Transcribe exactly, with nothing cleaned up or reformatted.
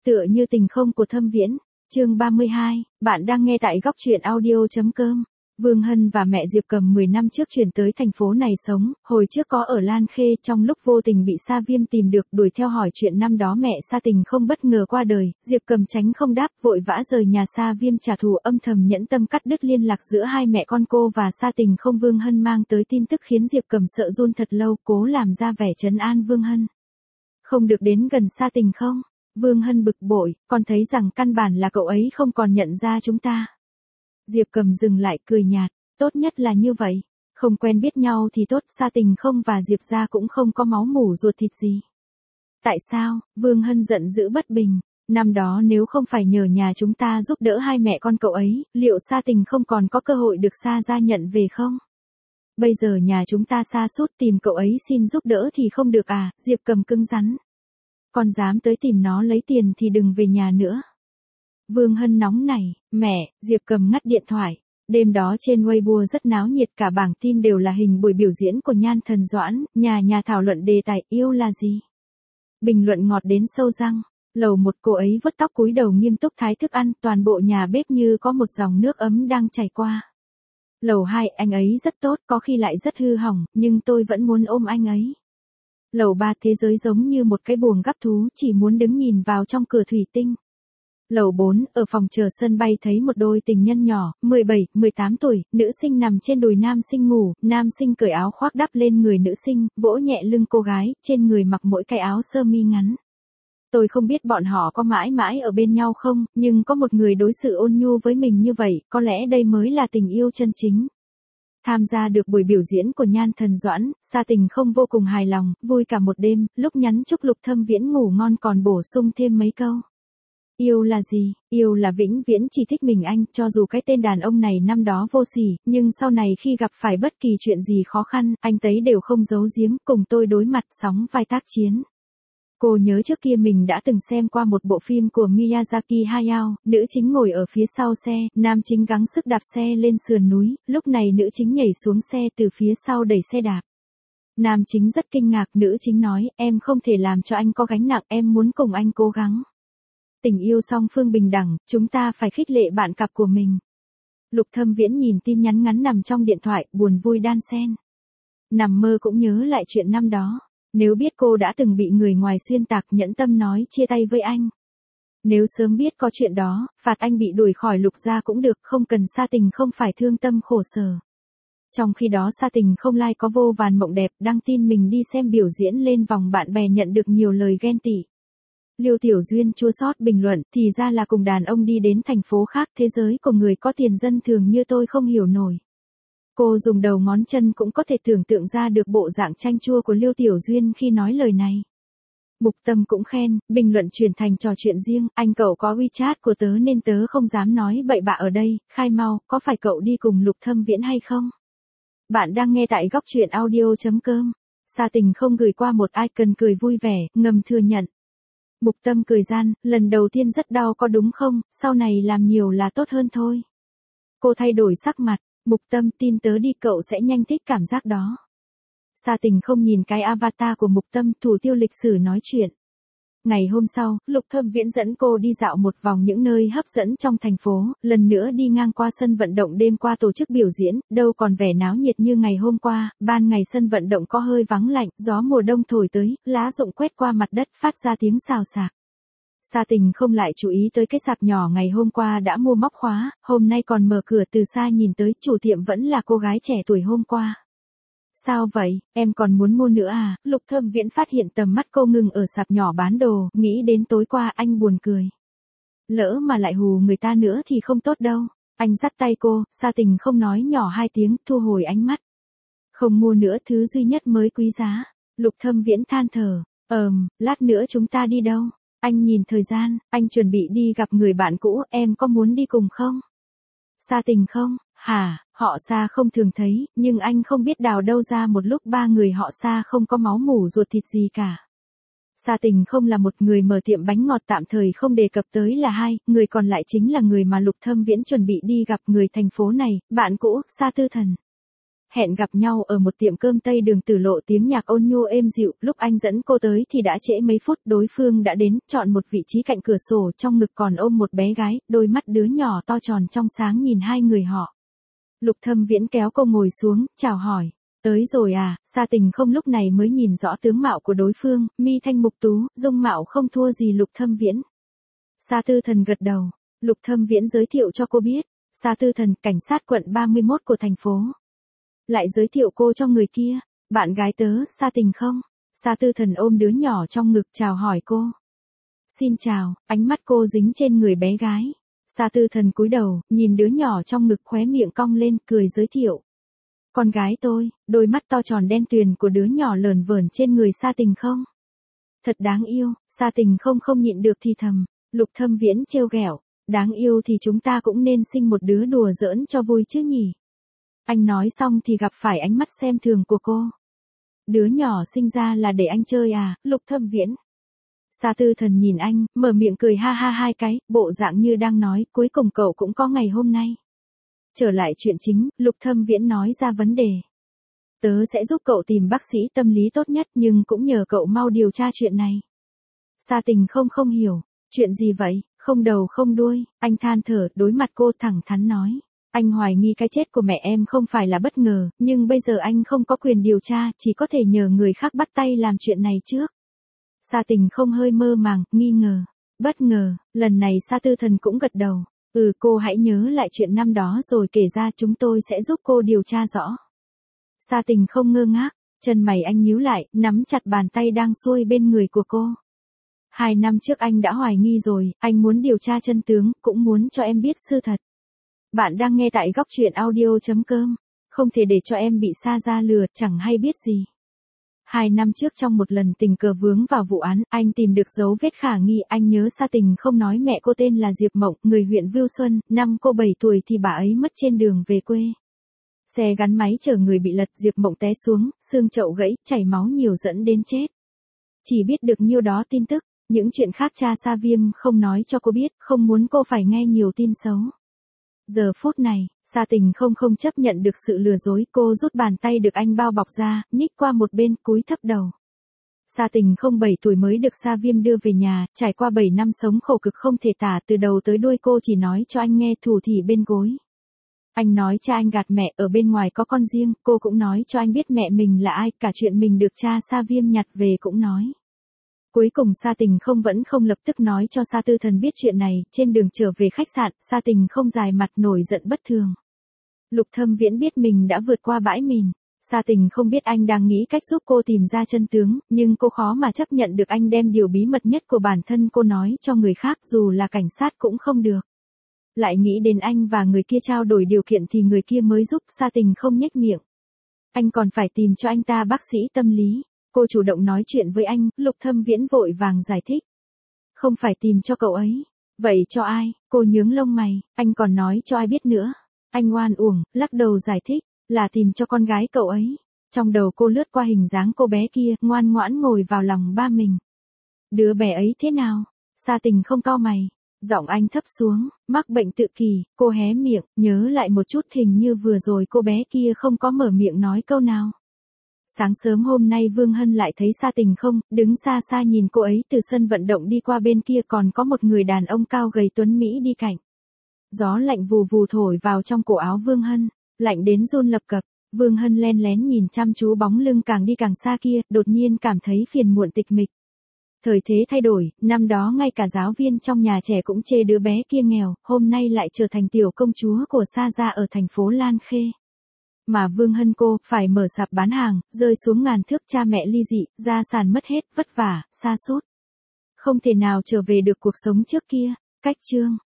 Tựa như tình không của Thâm Viễn. Chương ba mươi hai, bạn đang nghe tại góc truyện audio.com. Vương Hân và mẹ Diệp Cầm mười năm trước chuyển tới thành phố này sống, hồi trước có ở Lan Khê, trong lúc vô tình bị Sa Viêm tìm được đuổi theo hỏi chuyện năm đó mẹ Sa Tình không bất ngờ qua đời, Diệp Cầm tránh không đáp, vội vã rời nhà Sa Viêm trả thù, âm thầm nhẫn tâm cắt đứt liên lạc giữa hai mẹ con cô và Sa Tình không. Vương Hân mang tới tin tức khiến Diệp Cầm sợ run thật lâu, cố làm ra vẻ trấn an Vương Hân. Không được đến gần Sa Tình không? Vương Hân bực bội, con thấy rằng căn bản là cậu ấy không còn nhận ra chúng ta. Diệp Cầm dừng lại cười nhạt, tốt nhất là như vậy, không quen biết nhau thì tốt, Sa Tình không và Diệp gia cũng không có máu mủ ruột thịt gì. Tại sao? Vương Hân giận dữ bất bình, năm đó nếu không phải nhờ nhà chúng ta giúp đỡ hai mẹ con cậu ấy, liệu Sa Tình không còn có cơ hội được Sa gia nhận về không? Bây giờ nhà chúng ta sa sút tìm cậu ấy xin giúp đỡ thì không được à? Diệp Cầm cứng rắn. Con dám tới tìm nó lấy tiền thì đừng về nhà nữa. Vương Hân nóng nảy, mẹ, Diệp Cầm ngắt điện thoại. Đêm đó trên Weibo rất náo nhiệt, cả bảng tin đều là hình buổi biểu diễn của Nhan Thần Doãn, nhà nhà thảo luận đề tài yêu là gì. Bình luận ngọt đến sâu răng. Lầu một, cô ấy vớt tóc cúi đầu nghiêm túc thái thức ăn, toàn bộ nhà bếp như có một dòng nước ấm đang chảy qua. Lầu hai, anh ấy rất tốt, có khi lại rất hư hỏng, nhưng tôi vẫn muốn ôm anh ấy. Lầu ba, thế giới giống như một cái buồng gắp thú, chỉ muốn đứng nhìn vào trong cửa thủy tinh. Lầu bốn, ở phòng chờ sân bay thấy một đôi tình nhân nhỏ, mười bảy, mười tám tuổi, nữ sinh nằm trên đùi nam sinh ngủ, nam sinh cởi áo khoác đắp lên người nữ sinh, vỗ nhẹ lưng cô gái, trên người mặc mỗi cái áo sơ mi ngắn. Tôi không biết bọn họ có mãi mãi ở bên nhau không, nhưng có một người đối xử ôn nhu với mình như vậy, có lẽ đây mới là tình yêu chân chính. Tham gia được buổi biểu diễn của Nhan Thần Doãn, Sa Tình không vô cùng hài lòng, vui cả một đêm, lúc nhắn chúc Lục Thâm Viễn ngủ ngon còn bổ sung thêm mấy câu. Yêu là gì? Yêu là vĩnh viễn chỉ thích mình anh, cho dù cái tên đàn ông này năm đó vô sỉ, nhưng sau này khi gặp phải bất kỳ chuyện gì khó khăn, anh ấy đều không giấu giếm, cùng tôi đối mặt sóng vai tác chiến. Cô nhớ trước kia mình đã từng xem qua một bộ phim của Miyazaki Hayao, nữ chính ngồi ở phía sau xe, nam chính gắng sức đạp xe lên sườn núi, lúc này nữ chính nhảy xuống xe từ phía sau đẩy xe đạp. Nam chính rất kinh ngạc, nữ chính nói, em không thể làm cho anh có gánh nặng, em muốn cùng anh cố gắng. Tình yêu song phương bình đẳng, chúng ta phải khích lệ bạn cặp của mình. Lục Thâm Viễn nhìn tin nhắn ngắn nằm trong điện thoại, buồn vui đan xen. Nằm mơ cũng nhớ lại chuyện năm đó. Nếu biết cô đã từng bị người ngoài xuyên tạc, nhẫn tâm nói chia tay với anh. Nếu sớm biết có chuyện đó, phạt anh bị đuổi khỏi Lục gia cũng được, không cần Sa Tình không phải thương tâm khổ sở. Trong khi đó Sa Tình không like có vô vàn mộng đẹp, đăng tin mình đi xem biểu diễn lên vòng bạn bè nhận được nhiều lời ghen tị. Liêu Tiểu Duyên chua xót bình luận, thì ra là cùng đàn ông đi đến thành phố khác, thế giới của người có tiền dân thường như tôi không hiểu nổi. Cô dùng đầu ngón chân cũng có thể tưởng tượng ra được bộ dạng chanh chua của Liêu Tiểu Duyên khi nói lời này. Mục Tâm cũng khen, bình luận chuyển thành trò chuyện riêng, anh cậu có WeChat của tớ nên tớ không dám nói bậy bạ ở đây, khai mau, có phải cậu đi cùng Lục Thâm Viễn hay không? Bạn đang nghe tại góc truyện audio.com. Sa Tình không gửi qua một icon cười vui vẻ, ngầm thừa nhận. Mục Tâm cười gian, lần đầu tiên rất đau có đúng không, sau này làm nhiều là tốt hơn thôi. Cô thay đổi sắc mặt. Mục Tâm, tin tớ đi, cậu sẽ nhanh thích cảm giác đó. Sa Tình không nhìn cái avatar của Mục Tâm, thủ tiêu lịch sử nói chuyện. Ngày hôm sau, Lục Thâm Viễn dẫn cô đi dạo một vòng những nơi hấp dẫn trong thành phố, lần nữa đi ngang qua sân vận động đêm qua tổ chức biểu diễn, đâu còn vẻ náo nhiệt như ngày hôm qua, ban ngày sân vận động có hơi vắng lạnh, gió mùa đông thổi tới, lá rụng quét qua mặt đất phát ra tiếng xào xạc. Sa Tình không lại chú ý tới cái sạp nhỏ ngày hôm qua đã mua móc khóa, hôm nay còn mở cửa, từ xa nhìn tới, chủ tiệm vẫn là cô gái trẻ tuổi hôm qua. Sao vậy, em còn muốn mua nữa à? Lục Thâm Viễn phát hiện tầm mắt cô ngừng ở sạp nhỏ bán đồ, nghĩ đến tối qua anh buồn cười. Lỡ mà lại hù người ta nữa thì không tốt đâu. Anh dắt tay cô, Sa Tình không nói nhỏ hai tiếng, thu hồi ánh mắt. Không mua nữa, thứ duy nhất mới quý giá. Lục Thâm Viễn than thở, ờm, lát nữa chúng ta đi đâu? Anh nhìn thời gian, anh chuẩn bị đi gặp người bạn cũ, em có muốn đi cùng không? Sa Tình không, hả, họ Sa không thường thấy, nhưng anh không biết đào đâu ra một lúc ba người họ Sa không có máu mủ ruột thịt gì cả. Sa Tình không là một người mở tiệm bánh ngọt tạm thời không đề cập tới là hai, người còn lại chính là người mà Lục Thâm Viễn chuẩn bị đi gặp, người thành phố này, bạn cũ, Sa Tư Thần. hẹn gặp nhau ở một tiệm cơm Tây Đường Tử Lộ, tiếng nhạc ôn nhu êm dịu, lúc anh dẫn cô tới thì đã trễ mấy phút, đối phương đã đến, chọn một vị trí cạnh cửa sổ, trong ngực còn ôm một bé gái, đôi mắt đứa nhỏ to tròn trong sáng nhìn hai người họ. Lục Thâm Viễn kéo cô ngồi xuống, chào hỏi. Tới rồi à? Sa Tình không lúc này mới nhìn rõ tướng mạo của đối phương, mi thanh mục tú, dung mạo không thua gì Lục Thâm Viễn. Sa Tư Thần gật đầu, Lục Thâm Viễn giới thiệu cho cô biết, Sa Tư Thần, cảnh sát quận ba mươi mốt của thành phố. Lại giới thiệu cô cho người kia, bạn gái tớ, Sa Tình không? Sa Tư Thần ôm đứa nhỏ trong ngực chào hỏi cô. Xin chào, ánh mắt cô dính trên người bé gái. Sa Tư Thần cúi đầu, nhìn đứa nhỏ trong ngực, khóe miệng cong lên, cười giới thiệu. Con gái tôi, đôi mắt to tròn đen tuyền của đứa nhỏ lờn vờn trên người Sa Tình không? Thật đáng yêu, Sa Tình không không nhịn được thì thầm. Lục Thâm Viễn trêu ghẹo, đáng yêu thì chúng ta cũng nên sinh một đứa đùa giỡn cho vui chứ nhỉ? Anh nói xong thì gặp phải ánh mắt xem thường của cô. Đứa nhỏ sinh ra là để anh chơi à, Lục Thâm Viễn? Sa Tư Thần nhìn anh, mở miệng cười ha ha hai cái, bộ dạng như đang nói, cuối cùng cậu cũng có ngày hôm nay. Trở lại chuyện chính, Lục Thâm Viễn nói ra vấn đề. Tớ sẽ giúp cậu tìm bác sĩ tâm lý tốt nhất, nhưng cũng nhờ cậu mau điều tra chuyện này. Sa Tình không không hiểu, chuyện gì vậy, không đầu không đuôi, anh than thở, đối mặt cô thẳng thắn nói. Anh hoài nghi cái chết của mẹ em không phải là bất ngờ, nhưng bây giờ anh không có quyền điều tra, chỉ có thể nhờ người khác bắt tay làm chuyện này trước. Sa Tình không hơi mơ màng, nghi ngờ. Bất ngờ, lần này Sa Tư Thần cũng gật đầu. Ừ, cô hãy nhớ lại chuyện năm đó rồi kể ra, chúng tôi sẽ giúp cô điều tra rõ. Sa Tình không ngơ ngác, chân mày anh nhíu lại, nắm chặt bàn tay đang xuôi bên người của cô. Hai năm trước anh đã hoài nghi rồi, anh muốn điều tra chân tướng, cũng muốn cho em biết sự thật. Bạn đang nghe tại góc truyện audio chấm com, không thể để cho em bị Sa gia lừa, chẳng hay biết gì. Hai năm trước trong một lần tình cờ vướng vào vụ án, anh tìm được dấu vết khả nghi, anh nhớ Sa Tình không nói mẹ cô tên là Diệp Mộng, người huyện Vưu Xuân, năm cô bảy tuổi thì bà ấy mất trên đường về quê. Xe gắn máy chở người bị lật, Diệp Mộng té xuống, xương chậu gãy, chảy máu nhiều dẫn đến chết. Chỉ biết được nhiêu đó tin tức, những chuyện khác cha Sa Viêm không nói cho cô biết, không muốn cô phải nghe nhiều tin xấu. Giờ phút này, Sa Tình không không chấp nhận được sự lừa dối, cô rút bàn tay được anh bao bọc ra, nhích qua một bên, cúi thấp đầu. Sa Tình không bảy tuổi mới được Sa Viêm đưa về nhà, trải qua bảy năm sống khổ cực không thể tả, từ đầu tới đuôi cô chỉ nói cho anh nghe thủ thỉ bên gối. Anh nói cha anh gạt mẹ, ở bên ngoài có con riêng, cô cũng nói cho anh biết mẹ mình là ai, cả chuyện mình được cha Sa Viêm nhặt về cũng nói. Cuối cùng Sa Tình không vẫn không lập tức nói cho Sa Tư Thần biết chuyện này, trên đường trở về khách sạn, Sa Tình không dài mặt nổi giận bất thường. Lục Thâm Viễn biết mình đã vượt qua bãi mìn. Sa Tình không biết anh đang nghĩ cách giúp cô tìm ra chân tướng, nhưng cô khó mà chấp nhận được anh đem điều bí mật nhất của bản thân cô nói cho người khác, dù là cảnh sát cũng không được. Lại nghĩ đến anh và người kia trao đổi điều kiện thì người kia mới giúp, Sa Tình không nhếch miệng. Anh còn phải tìm cho anh ta bác sĩ tâm lý. Cô chủ động nói chuyện với anh, Lục Thâm Viễn vội vàng giải thích. Không phải tìm cho cậu ấy. Vậy cho ai? Cô nhướng lông mày, anh còn nói cho ai biết nữa. Anh oan uổng, lắc đầu giải thích, là tìm cho con gái cậu ấy. Trong đầu cô lướt qua hình dáng cô bé kia, ngoan ngoãn ngồi vào lòng ba mình. Đứa bé ấy thế nào? Sa Tình không cau mày. Giọng anh thấp xuống, mắc bệnh tự kỷ, cô hé miệng, nhớ lại một chút, hình như vừa rồi cô bé kia không có mở miệng nói câu nào. Sáng sớm hôm nay Vương Hân lại thấy Sa Tình không, đứng xa xa nhìn cô ấy, từ sân vận động đi qua bên kia còn có một người đàn ông cao gầy tuấn Mỹ đi cạnh. Gió lạnh vù vù thổi vào trong cổ áo Vương Hân, lạnh đến run lập cập. Vương Hân len lén nhìn chăm chú bóng lưng càng đi càng xa kia, đột nhiên cảm thấy phiền muộn tịch mịch. Thời thế thay đổi, năm đó ngay cả giáo viên trong nhà trẻ cũng chê đứa bé kia nghèo, hôm nay lại trở thành tiểu công chúa của Sa gia ở thành phố Lan Khê. Mà Vương Hân cô phải mở sạp bán hàng, rơi xuống ngàn thước, cha mẹ ly dị, gia sản mất hết, vất vả, sa sút. Không thể nào trở về được cuộc sống trước kia. Cách chương